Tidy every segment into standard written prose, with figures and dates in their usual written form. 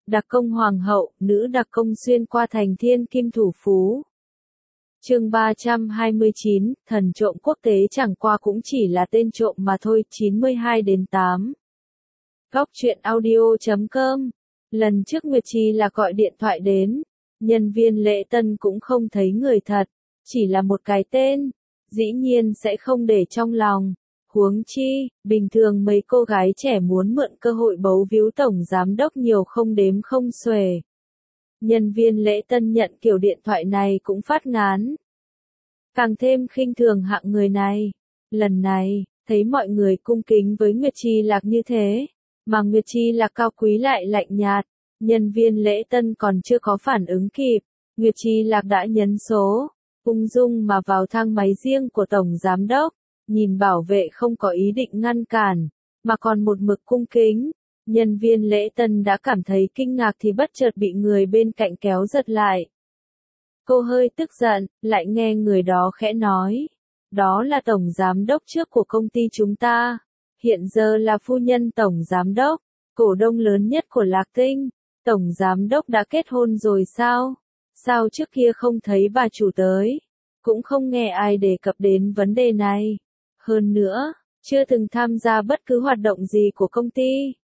Đặc công hoàng hậu, nữ đặc công xuyên qua thành thiên kim thủ phú. Chương 329, thần trộm quốc tế chẳng qua cũng chỉ là tên trộm mà thôi. 92-8. Góc truyện audio.com. Lần trước Nguyệt Trì là gọi điện thoại đến, nhân viên lễ tân cũng không thấy người thật, chỉ là một cái tên, dĩ nhiên sẽ không để trong lòng. Huống chi, bình thường mấy cô gái trẻ muốn mượn cơ hội bấu víu tổng giám đốc nhiều không đếm không xuể. Nhân viên lễ tân nhận kiểu điện thoại này cũng phát ngán. Càng thêm khinh thường hạng người này. Lần này, thấy mọi người cung kính với Nguyệt Trì Lạc như thế, mà Nguyệt Trì Lạc cao quý lại lạnh nhạt, nhân viên lễ tân còn chưa có phản ứng kịp, Nguyệt Trì Lạc đã nhấn số, ung dung mà vào thang máy riêng của tổng giám đốc, nhìn bảo vệ không có ý định ngăn cản, mà còn một mực cung kính. Nhân viên lễ tân đã cảm thấy kinh ngạc thì bất chợt bị người bên cạnh kéo giật lại. Cô hơi tức giận, lại nghe người đó khẽ nói, đó là tổng giám đốc trước của công ty chúng ta, hiện giờ là phu nhân tổng giám đốc, cổ đông lớn nhất của Lạc Tinh. Tổng giám đốc đã kết hôn rồi sao? Sao trước kia không thấy bà chủ tới? Cũng không nghe ai đề cập đến vấn đề này. Hơn nữa, chưa từng tham gia bất cứ hoạt động gì của công ty.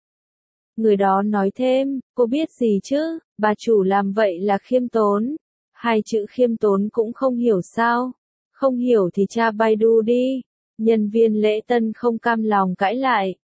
Người đó nói thêm, cô biết gì chứ, bà chủ làm vậy là khiêm tốn. Hai chữ khiêm tốn cũng không hiểu sao? Không hiểu thì tra Baidu đi. Nhân viên lễ tân không cam lòng cãi lại.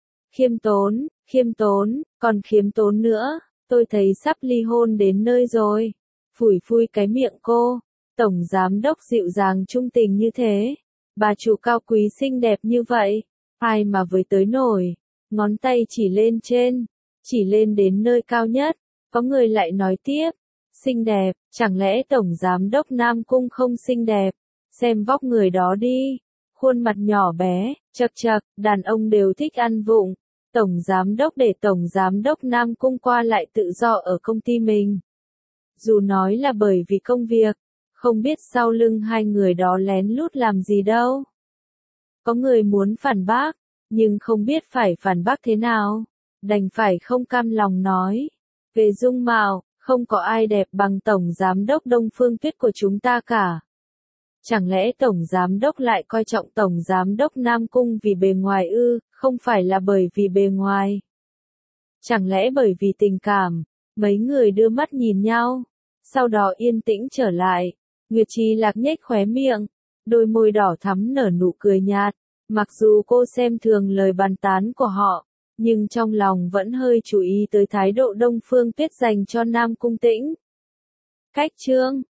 Khiêm tốn, còn khiêm tốn nữa. Tôi thấy sắp ly hôn đến nơi rồi. Phủi phui cái miệng cô. Tổng giám đốc dịu dàng trung tình như thế. Bà chủ cao quý xinh đẹp như vậy. Ai mà với tới nổi. Ngón tay chỉ lên trên. Chỉ lên đến nơi cao nhất. Có người lại nói tiếp. Xinh đẹp, chẳng lẽ tổng giám đốc Nam Cung không xinh đẹp? Xem vóc người đó đi. Khuôn mặt nhỏ bé, chật chật, đàn ông đều thích ăn vụng. Tổng giám đốc để tổng giám đốc Nam Cung qua lại tự do ở công ty mình. Dù nói là bởi vì công việc, không biết sau lưng hai người đó lén lút làm gì đâu. Có người muốn phản bác, nhưng không biết phải phản bác thế nào. Đành phải không cam lòng nói. Về dung mạo, không có ai đẹp bằng tổng giám đốc Đông Phương Tuyết của chúng ta cả. Chẳng lẽ tổng giám đốc lại coi trọng tổng giám đốc Nam Cung vì bề ngoài ư, không phải là bởi vì bề ngoài. Chẳng lẽ bởi vì tình cảm, mấy người đưa mắt nhìn nhau, sau đó yên tĩnh trở lại, Nguyệt Trì Lạc nhếch khóe miệng, đôi môi đỏ thắm nở nụ cười nhạt, mặc dù cô xem thường lời bàn tán của họ, nhưng trong lòng vẫn hơi chú ý tới thái độ Đông Phương Tuyết dành cho Nam Cung Tĩnh. Cách chương